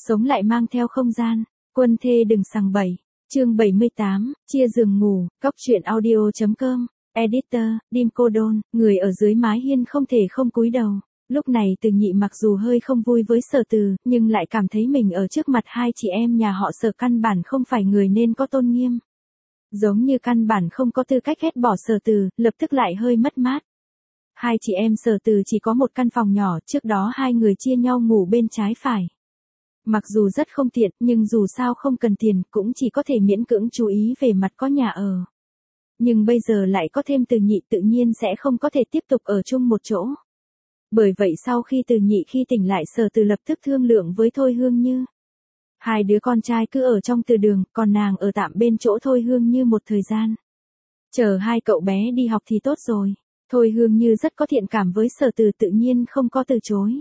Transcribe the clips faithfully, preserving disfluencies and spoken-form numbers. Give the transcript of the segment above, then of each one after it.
Sống lại mang theo không gian, quân thê đừng sằng bậy. Chương bảy mươi tám, chia giường ngủ, cóc truyện audio chấm com, editor, Dim Cô Đôn, người ở dưới mái hiên không thể không cúi đầu. Lúc này Từ Nhị mặc dù hơi không vui với Sở Từ, nhưng lại cảm thấy mình ở trước mặt hai chị em nhà họ Sở căn bản không phải người nên có tôn nghiêm. Giống như căn bản không có tư cách ghét bỏ Sở Từ, lập tức lại hơi mất mát. Hai chị em Sở Từ chỉ có một căn phòng nhỏ, trước đó hai người chia nhau ngủ bên trái phải. Mặc dù rất không tiện, nhưng dù sao không cần tiền, cũng chỉ có thể miễn cưỡng chú ý về mặt có nhà ở. Nhưng bây giờ lại có thêm Từ Nhị tự nhiên sẽ không có thể tiếp tục ở chung một chỗ. Bởi vậy sau khi Từ Nhị khi tỉnh lại Sở Từ lập tức thương lượng với Thôi Hương Như. Hai đứa con trai cứ ở trong từ đường, còn nàng ở tạm bên chỗ Thôi Hương Như một thời gian. Chờ hai cậu bé đi học thì tốt rồi. Thôi Hương Như rất có thiện cảm với Sở Từ tự nhiên không có từ chối.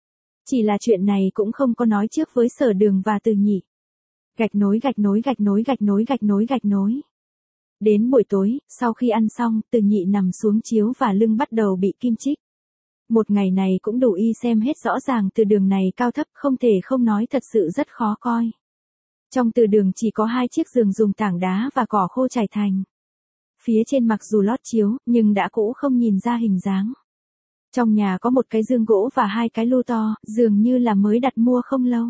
Chỉ là chuyện này cũng không có nói trước với Sở Đường và Từ Nhị. Gạch nối gạch nối gạch nối gạch nối gạch nối gạch nối. Đến buổi tối, sau khi ăn xong, Từ Nhị nằm xuống chiếu và lưng bắt đầu bị kim chích. Một ngày này cũng đủ y xem hết rõ ràng từ đường này cao thấp không thể không nói thật sự rất khó coi. Trong từ đường chỉ có hai chiếc giường dùng tảng đá và cỏ khô trải thành. Phía trên mặc dù lót chiếu, nhưng đã cũ không nhìn ra hình dáng. Trong nhà có một cái giường gỗ và hai cái lu to, dường như là mới đặt mua không lâu.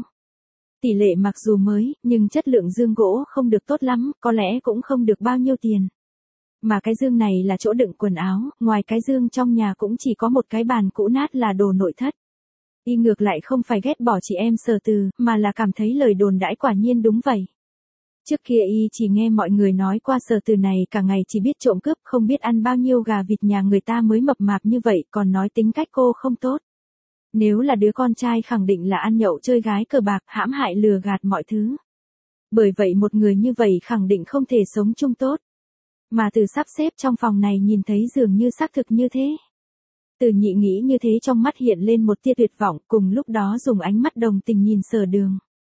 Tỷ lệ mặc dù mới, nhưng chất lượng giường gỗ không được tốt lắm, có lẽ cũng không được bao nhiêu tiền. Mà cái giường này là chỗ đựng quần áo, ngoài cái giường trong nhà cũng chỉ có một cái bàn cũ nát là đồ nội thất. Y ngược lại không phải ghét bỏ chị em Sở Từ, mà là cảm thấy lời đồn đãi quả nhiên đúng vậy. Trước kia y chỉ nghe mọi người nói qua Sở Từ này cả ngày chỉ biết trộm cướp, không biết ăn bao nhiêu gà vịt nhà người ta mới mập mạp như vậy, còn nói tính cách cô không tốt. Nếu là đứa con trai khẳng định là ăn nhậu chơi gái cờ bạc, hãm hại lừa gạt mọi thứ. Bởi vậy một người như vậy khẳng định không thể sống chung tốt. Mà từ sắp xếp trong phòng này nhìn thấy dường như xác thực như thế. Từ Nhị nghĩ như thế trong mắt hiện lên một tia tuyệt vọng, cùng lúc đó dùng ánh mắt đồng tình nhìn Sở Đường.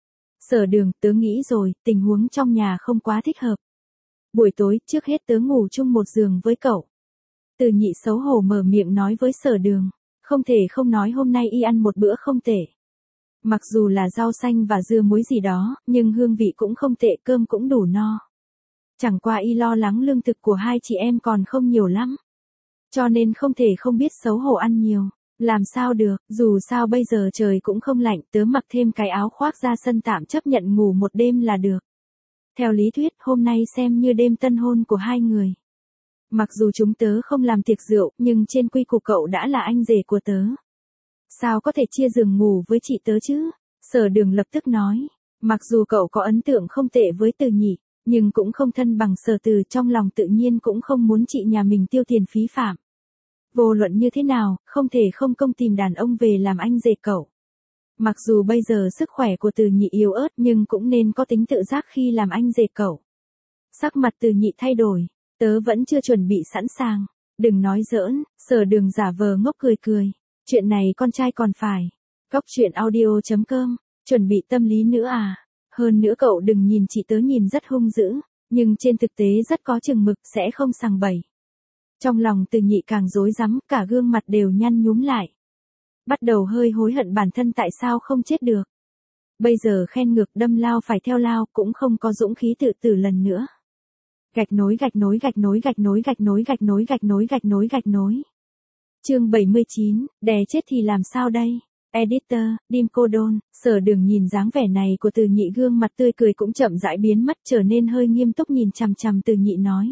Sở Đường, tớ nghĩ rồi, tình huống trong nhà không quá thích hợp. Buổi tối, trước hết tớ ngủ chung một giường với cậu. Từ Nhị xấu hổ mở miệng nói với Sở Đường. Không thể không nói hôm nay y ăn một bữa không tệ. Mặc dù là rau xanh và dưa muối gì đó, nhưng hương vị cũng không tệ, cơm cũng đủ no. Chẳng qua y lo lắng lương thực của hai chị em còn không nhiều lắm. Cho nên không thể không biết xấu hổ ăn nhiều. Làm sao được, dù sao bây giờ trời cũng không lạnh, tớ mặc thêm cái áo khoác ra sân tạm chấp nhận ngủ một đêm là được. Theo lý thuyết, hôm nay xem như đêm tân hôn của hai người. Mặc dù chúng tớ không làm tiệc rượu, nhưng trên quy củ cậu đã là anh rể của tớ. Sao có thể chia giường ngủ với chị tớ chứ? Sở Đường lập tức nói. Mặc dù cậu có ấn tượng không tệ với Từ Nhị, nhưng cũng không thân bằng Sở Từ, trong lòng tự nhiên cũng không muốn chị nhà mình tiêu tiền phí phạm. Vô luận như thế nào, không thể không công tìm đàn ông về làm anh rể cậu. Mặc dù bây giờ sức khỏe của Từ Nhị yếu ớt nhưng cũng nên có tính tự giác khi làm anh rể cậu. Sắc mặt Từ Nhị thay đổi. Tớ vẫn chưa chuẩn bị sẵn sàng. Đừng nói giỡn, Sở Đường giả vờ ngốc cười cười. Chuyện này con trai còn phải. Cóc truyện audio chấm com, chuẩn bị tâm lý nữa à? Hơn nữa cậu đừng nhìn chị tớ nhìn rất hung dữ, nhưng trên thực tế rất có chừng mực, sẽ không sằng bậy. Trong lòng Từ Nhị càng rối rắm, cả gương mặt đều nhăn nhúm lại. Bắt đầu hơi hối hận bản thân tại sao không chết được. Bây giờ khen ngược đâm lao phải theo lao, cũng không có dũng khí tự tử lần nữa. Gạch nối gạch nối gạch nối gạch nối gạch nối gạch nối gạch nối gạch nối gạch nối. Chương bảy mươi chín, đè chết thì làm sao đây? Editor, Dim Cô Đôn. Sở Đường nhìn dáng vẻ này của Từ Nhị, gương mặt tươi cười cũng chậm rãi biến mất, trở nên hơi nghiêm túc nhìn chằm chằm Từ Nhị nói.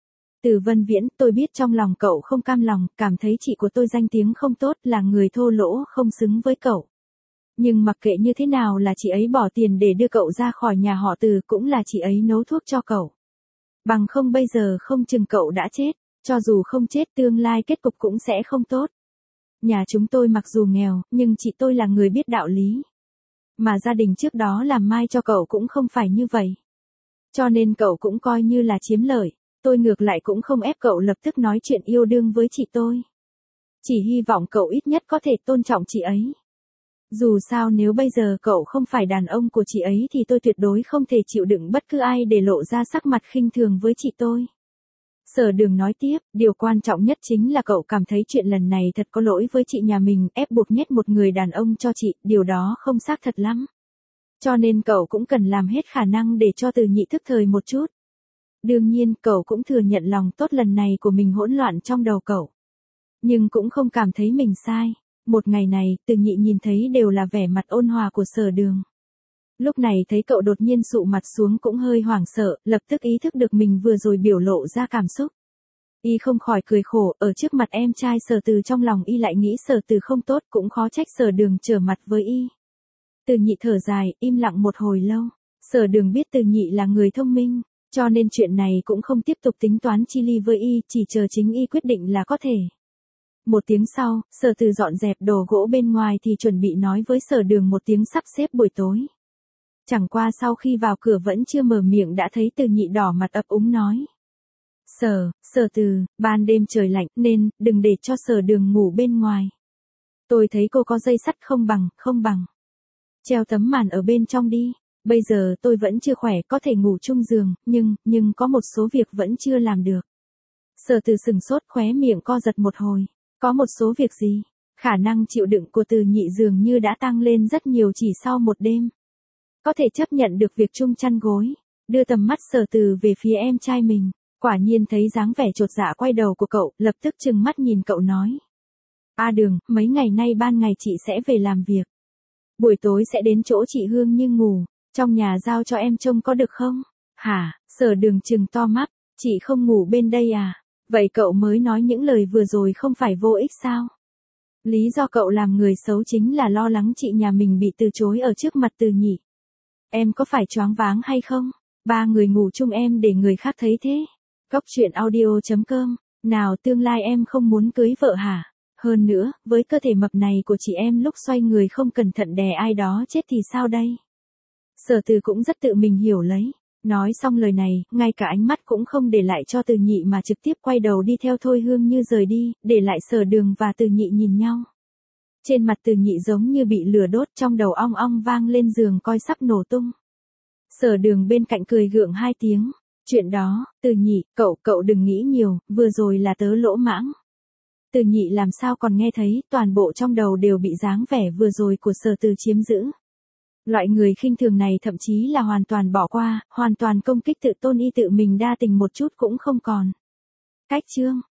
Từ Vân Viễn, tôi biết trong lòng cậu không cam lòng, cảm thấy chị của tôi danh tiếng không tốt, là người thô lỗ, không xứng với cậu. Nhưng mặc kệ như thế nào là chị ấy bỏ tiền để đưa cậu ra khỏi nhà họ Từ, cũng là chị ấy nấu thuốc cho cậu. Bằng không bây giờ không chừng cậu đã chết, cho dù không chết tương lai kết cục cũng sẽ không tốt. Nhà chúng tôi mặc dù nghèo, nhưng chị tôi là người biết đạo lý. Mà gia đình trước đó làm mai cho cậu cũng không phải như vậy. Cho nên cậu cũng coi như là chiếm lợi, tôi ngược lại cũng không ép cậu lập tức nói chuyện yêu đương với chị tôi. Chỉ hy vọng cậu ít nhất có thể tôn trọng chị ấy. Dù sao nếu bây giờ cậu không phải đàn ông của chị ấy thì tôi tuyệt đối không thể chịu đựng bất cứ ai để lộ ra sắc mặt khinh thường với chị tôi. Sở Đường nói tiếp, điều quan trọng nhất chính là cậu cảm thấy chuyện lần này thật có lỗi với chị nhà mình, ép buộc nhét một người đàn ông cho chị, điều đó không xác thật lắm. Cho nên cậu cũng cần làm hết khả năng để cho Từ Nhị thức thời một chút. Đương nhiên, cậu cũng thừa nhận lòng tốt lần này của mình hỗn loạn trong đầu cậu. Nhưng cũng không cảm thấy mình sai. Một ngày này, Từ Nhị nhìn thấy đều là vẻ mặt ôn hòa của Sở Đường. Lúc này thấy cậu đột nhiên sụ mặt xuống cũng hơi hoảng sợ, lập tức ý thức được mình vừa rồi biểu lộ ra cảm xúc. Y không khỏi cười khổ, ở trước mặt em trai Sở Từ trong lòng Y lại nghĩ Sở Từ không tốt, cũng khó trách Sở Đường trở mặt với Y. Từ Nhị thở dài, im lặng một hồi lâu. Sở Đường biết Từ Nhị là người thông minh, cho nên chuyện này cũng không tiếp tục tính toán chi ly với Y, chỉ chờ chính Y quyết định là có thể. Một tiếng sau, Sở Từ dọn dẹp đồ gỗ bên ngoài thì chuẩn bị nói với Sở Đường một tiếng sắp xếp buổi tối. Chẳng qua sau khi vào cửa vẫn chưa mở miệng đã thấy Từ Nhị đỏ mặt ấp úng nói. Sở, Sở Từ, ban đêm trời lạnh nên, đừng để cho Sở Đường ngủ bên ngoài. Tôi thấy cô có dây sắt không bằng, không bằng. Treo tấm màn ở bên trong đi. Bây giờ tôi vẫn chưa khỏe, có thể ngủ chung giường, nhưng, nhưng có một số việc vẫn chưa làm được. Sở Từ sừng sốt, khóe miệng co giật một hồi. Có một số việc gì? Khả năng chịu đựng của Từ Nhị dường như đã tăng lên rất nhiều chỉ sau một đêm. Có thể chấp nhận được việc chung chăn gối. Đưa tầm mắt Sở Từ về phía em trai mình. Quả nhiên thấy dáng vẻ chột dạ quay đầu của cậu, lập tức trừng mắt nhìn cậu nói. A Đường, mấy ngày nay ban ngày chị sẽ về làm việc. Buổi tối sẽ đến chỗ chị Hương Như ngủ. Trong nhà giao cho em trông có được không? Hả? Sở Đường trừng to mắt. Chị không ngủ bên đây à? Vậy cậu mới nói những lời vừa rồi không phải vô ích sao? Lý do cậu làm người xấu chính là lo lắng chị nhà mình bị từ chối ở trước mặt Từ Nhị. Em có phải choáng váng hay không? Ba người ngủ chung em để người khác thấy thế. Cóc truyện audio chấm com. Nào tương lai em không muốn cưới vợ hả? Hơn nữa, với cơ thể mập này của chị em lúc xoay người không cẩn thận đè ai đó chết thì sao đây? Sở Từ cũng rất tự mình hiểu lấy. Nói xong lời này, ngay cả ánh mắt cũng không để lại cho Từ Nhị mà trực tiếp quay đầu đi theo Thôi Hương Như rời đi, để lại Sở Đường và Từ Nhị nhìn nhau. Trên mặt Từ Nhị giống như bị lửa đốt, trong đầu ong ong vang lên giường coi sắp nổ tung. Sở Đường bên cạnh cười gượng hai tiếng. Chuyện đó, Từ Nhị, cậu, cậu đừng nghĩ nhiều, vừa rồi là tớ lỗ mãng. Từ Nhị làm sao còn nghe thấy, toàn bộ trong đầu đều bị dáng vẻ vừa rồi của Sở Từ chiếm giữ. Loại người khinh thường này thậm chí là hoàn toàn bỏ qua, hoàn toàn công kích tự tôn Y, tự mình đa tình một chút cũng không còn. Cách chương